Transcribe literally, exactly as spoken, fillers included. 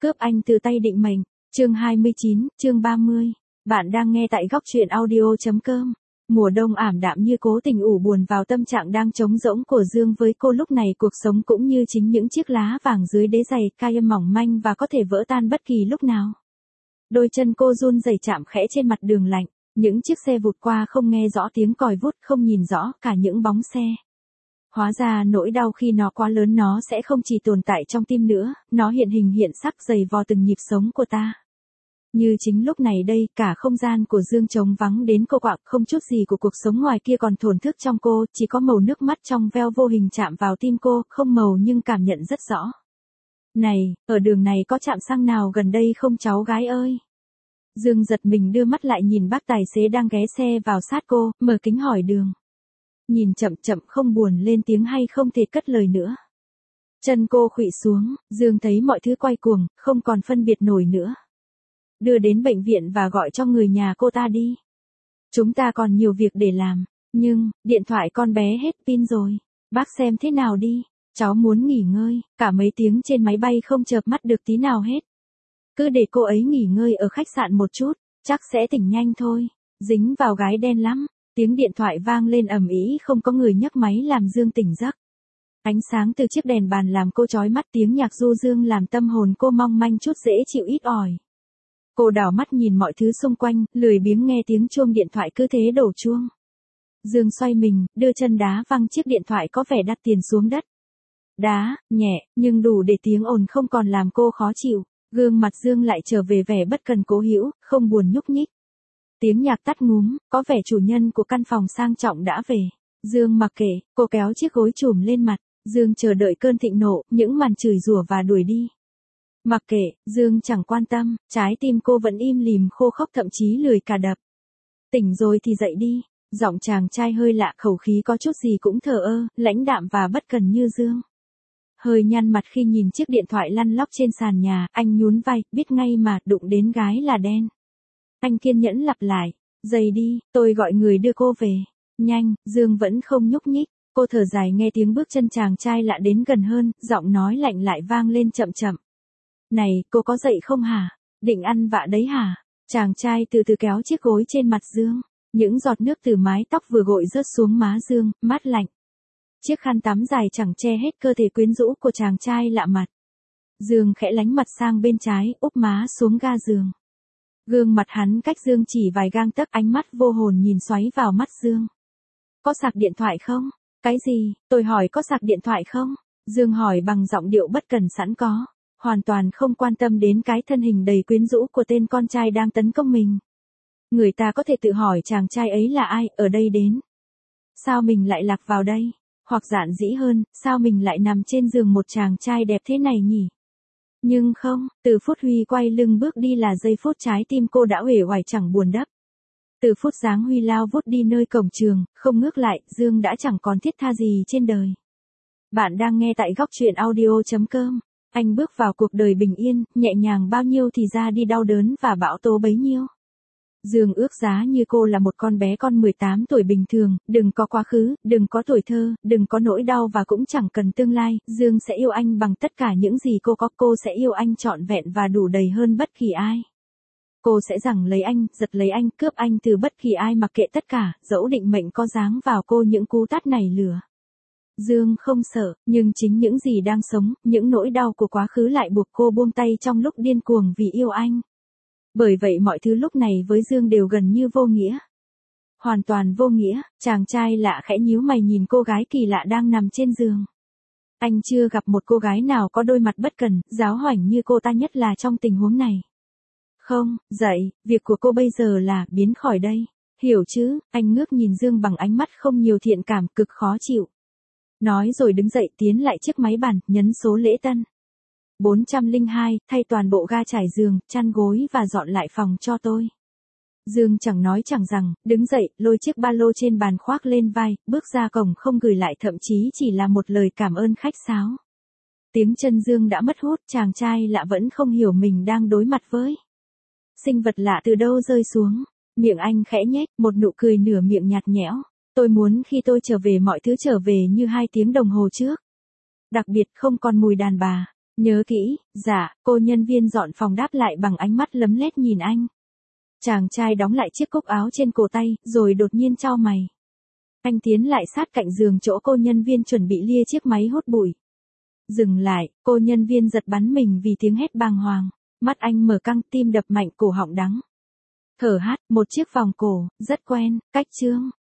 Cướp anh từ tay định mệnh, chương hai mươi chín, chương ba mươi. Bạn đang nghe tại góc truyện audio.com. Mùa đông ảm đạm như cố tình ủ buồn vào tâm trạng đang trống rỗng của Dương với cô lúc này cuộc sống cũng như chính những chiếc lá vàng dưới đế giày cayenne mỏng manh và có thể vỡ tan bất kỳ lúc nào. Đôi chân cô run rẩy chạm khẽ trên mặt đường lạnh, những chiếc xe vụt qua không nghe rõ tiếng còi vút, không nhìn rõ cả những bóng xe. Hóa ra nỗi đau khi nó quá lớn nó sẽ không chỉ tồn tại trong tim nữa, nó hiện hình hiện sắc dày vò từng nhịp sống của ta. Như chính lúc này đây, cả không gian của Dương trống vắng đến cô quạng, không chút gì của cuộc sống ngoài kia còn thổn thức trong cô, chỉ có màu nước mắt trong veo vô hình chạm vào tim cô, không màu nhưng cảm nhận rất rõ. Này, ở đường này có trạm xăng nào gần đây không cháu gái ơi? Dương giật mình đưa mắt lại nhìn bác tài xế đang ghé xe vào sát cô, mở kính hỏi đường. Nhìn chậm chậm không buồn lên tiếng hay không thể cất lời nữa. Chân cô khuỵu xuống, Dương thấy mọi thứ quay cuồng, không còn phân biệt nổi nữa. Đưa đến bệnh viện và gọi cho người nhà cô ta đi. Chúng ta còn nhiều việc để làm, nhưng, điện thoại con bé hết pin rồi. Bác xem thế nào đi, cháu muốn nghỉ ngơi, cả mấy tiếng trên máy bay không chợp mắt được tí nào hết. Cứ để cô ấy nghỉ ngơi ở khách sạn một chút, chắc sẽ tỉnh nhanh thôi, dính vào gái đen lắm. Tiếng điện thoại vang lên ầm ĩ, không có người nhấc máy làm Dương tỉnh giấc. Ánh sáng từ chiếc đèn bàn làm cô chói mắt, tiếng nhạc du dương làm tâm hồn cô mong manh chút dễ chịu ít ỏi. Cô đảo mắt nhìn mọi thứ xung quanh, lười biếng nghe tiếng chuông điện thoại cứ thế đổ chuông. Dương xoay mình, đưa chân đá văng chiếc điện thoại có vẻ đắt tiền xuống đất. Đá, nhẹ, nhưng đủ để tiếng ồn không còn làm cô khó chịu. Gương mặt Dương lại trở về vẻ bất cần cố hữu, không buồn nhúc nhích. Tiếng nhạc tắt ngúm, có vẻ chủ nhân của căn phòng sang trọng đã về. Dương mặc kệ, cô kéo chiếc gối trùm lên mặt. Dương chờ đợi cơn thịnh nộ, những màn chửi rủa và đuổi đi. Mặc kệ, Dương chẳng quan tâm, trái tim cô vẫn im lìm khô khốc, thậm chí lười cả đập. Tỉnh rồi thì dậy đi. Giọng chàng trai hơi lạ, khẩu khí có chút gì cũng thờ ơ, lãnh đạm và bất cần như Dương. Hơi nhăn mặt khi nhìn chiếc điện thoại lăn lóc trên sàn nhà, anh nhún vai, biết ngay mà, đụng đến gái là đen. Anh kiên nhẫn lặp lại, dậy đi, tôi gọi người đưa cô về. Nhanh, Dương vẫn không nhúc nhích, cô thở dài nghe tiếng bước chân chàng trai lạ đến gần hơn, giọng nói lạnh lại vang lên chậm chậm. Này, cô có dậy không hả? Định ăn vạ đấy hả? Chàng trai từ từ kéo chiếc gối trên mặt Dương, những giọt nước từ mái tóc vừa gội rớt xuống má Dương, mát lạnh. Chiếc khăn tắm dài chẳng che hết cơ thể quyến rũ của chàng trai lạ mặt. Dương khẽ lánh mặt sang bên trái, úp má xuống ga giường. Gương mặt hắn cách Dương chỉ vài gang tấc, ánh mắt vô hồn nhìn xoáy vào mắt Dương. Có sạc điện thoại không? Cái gì? Tôi hỏi có sạc điện thoại không? Dương hỏi bằng giọng điệu bất cần sẵn có, hoàn toàn không quan tâm đến cái thân hình đầy quyến rũ của tên con trai đang tấn công mình. Người ta có thể tự hỏi chàng trai ấy là ai, ở đây đến. Sao mình lại lạc vào đây? Hoặc dạn dĩ hơn, sao mình lại nằm trên giường một chàng trai đẹp thế này nhỉ? Nhưng không, từ phút Huy quay lưng bước đi là giây phút trái tim cô đã uể oải chẳng buồn đắp. Từ phút dáng Huy lao vút đi nơi cổng trường, không ngước lại, Dương đã chẳng còn thiết tha gì trên đời. Bạn đang nghe tại góc truyện audio.com. Anh bước vào cuộc đời bình yên, nhẹ nhàng bao nhiêu thì ra đi đau đớn và bão tố bấy nhiêu. Dương ước giá như cô là một con bé con mười tám tuổi bình thường, đừng có quá khứ, đừng có tuổi thơ, đừng có nỗi đau và cũng chẳng cần tương lai. Dương sẽ yêu anh bằng tất cả những gì cô có, cô sẽ yêu anh trọn vẹn và đủ đầy hơn bất kỳ ai. Cô sẽ giằng lấy anh, giật lấy anh, cướp anh từ bất kỳ ai, mặc kệ tất cả, dẫu định mệnh có giáng vào cô những cú tát này lửa. Dương không sợ, nhưng chính những gì đang sống, những nỗi đau của quá khứ lại buộc cô buông tay trong lúc điên cuồng vì yêu anh. Bởi vậy mọi thứ lúc này với Dương đều gần như vô nghĩa. Hoàn toàn vô nghĩa, chàng trai lạ khẽ nhíu mày nhìn cô gái kỳ lạ đang nằm trên giường. Anh chưa gặp một cô gái nào có đôi mặt bất cần, giáo hoảnh như cô ta, nhất là trong tình huống này. Không, dậy, việc của cô bây giờ là biến khỏi đây. Hiểu chứ? Anh ngước nhìn Dương bằng ánh mắt không nhiều thiện cảm, cực khó chịu. Nói rồi đứng dậy tiến lại chiếc máy bàn, nhấn số lễ tân. bốn trăm lẻ hai, thay toàn bộ ga trải giường, chăn gối và dọn lại phòng cho tôi. Dương chẳng nói chẳng rằng, đứng dậy, lôi chiếc ba lô trên bàn khoác lên vai, bước ra cổng không gửi lại, thậm chí chỉ là một lời cảm ơn khách sáo. Tiếng chân Dương đã mất hút, chàng trai lạ vẫn không hiểu mình đang đối mặt với sinh vật lạ từ đâu rơi xuống. Miệng anh khẽ nhếch, một nụ cười nửa miệng nhạt nhẽo. Tôi muốn khi tôi trở về mọi thứ trở về như hai tiếng đồng hồ trước. Đặc biệt không còn mùi đàn bà. Nhớ kỹ, dạ, cô nhân viên dọn phòng đáp lại bằng ánh mắt lấm lét nhìn anh. Chàng trai đóng lại chiếc cúc áo trên cổ tay, rồi đột nhiên chau mày. Anh tiến lại sát cạnh giường chỗ cô nhân viên chuẩn bị lia chiếc máy hút bụi. Dừng lại, cô nhân viên giật bắn mình vì tiếng hét bàng hoàng. Mắt anh mở căng, tim đập mạnh, cổ họng đắng. Thở hắt, một chiếc vòng cổ, rất quen, cách trương.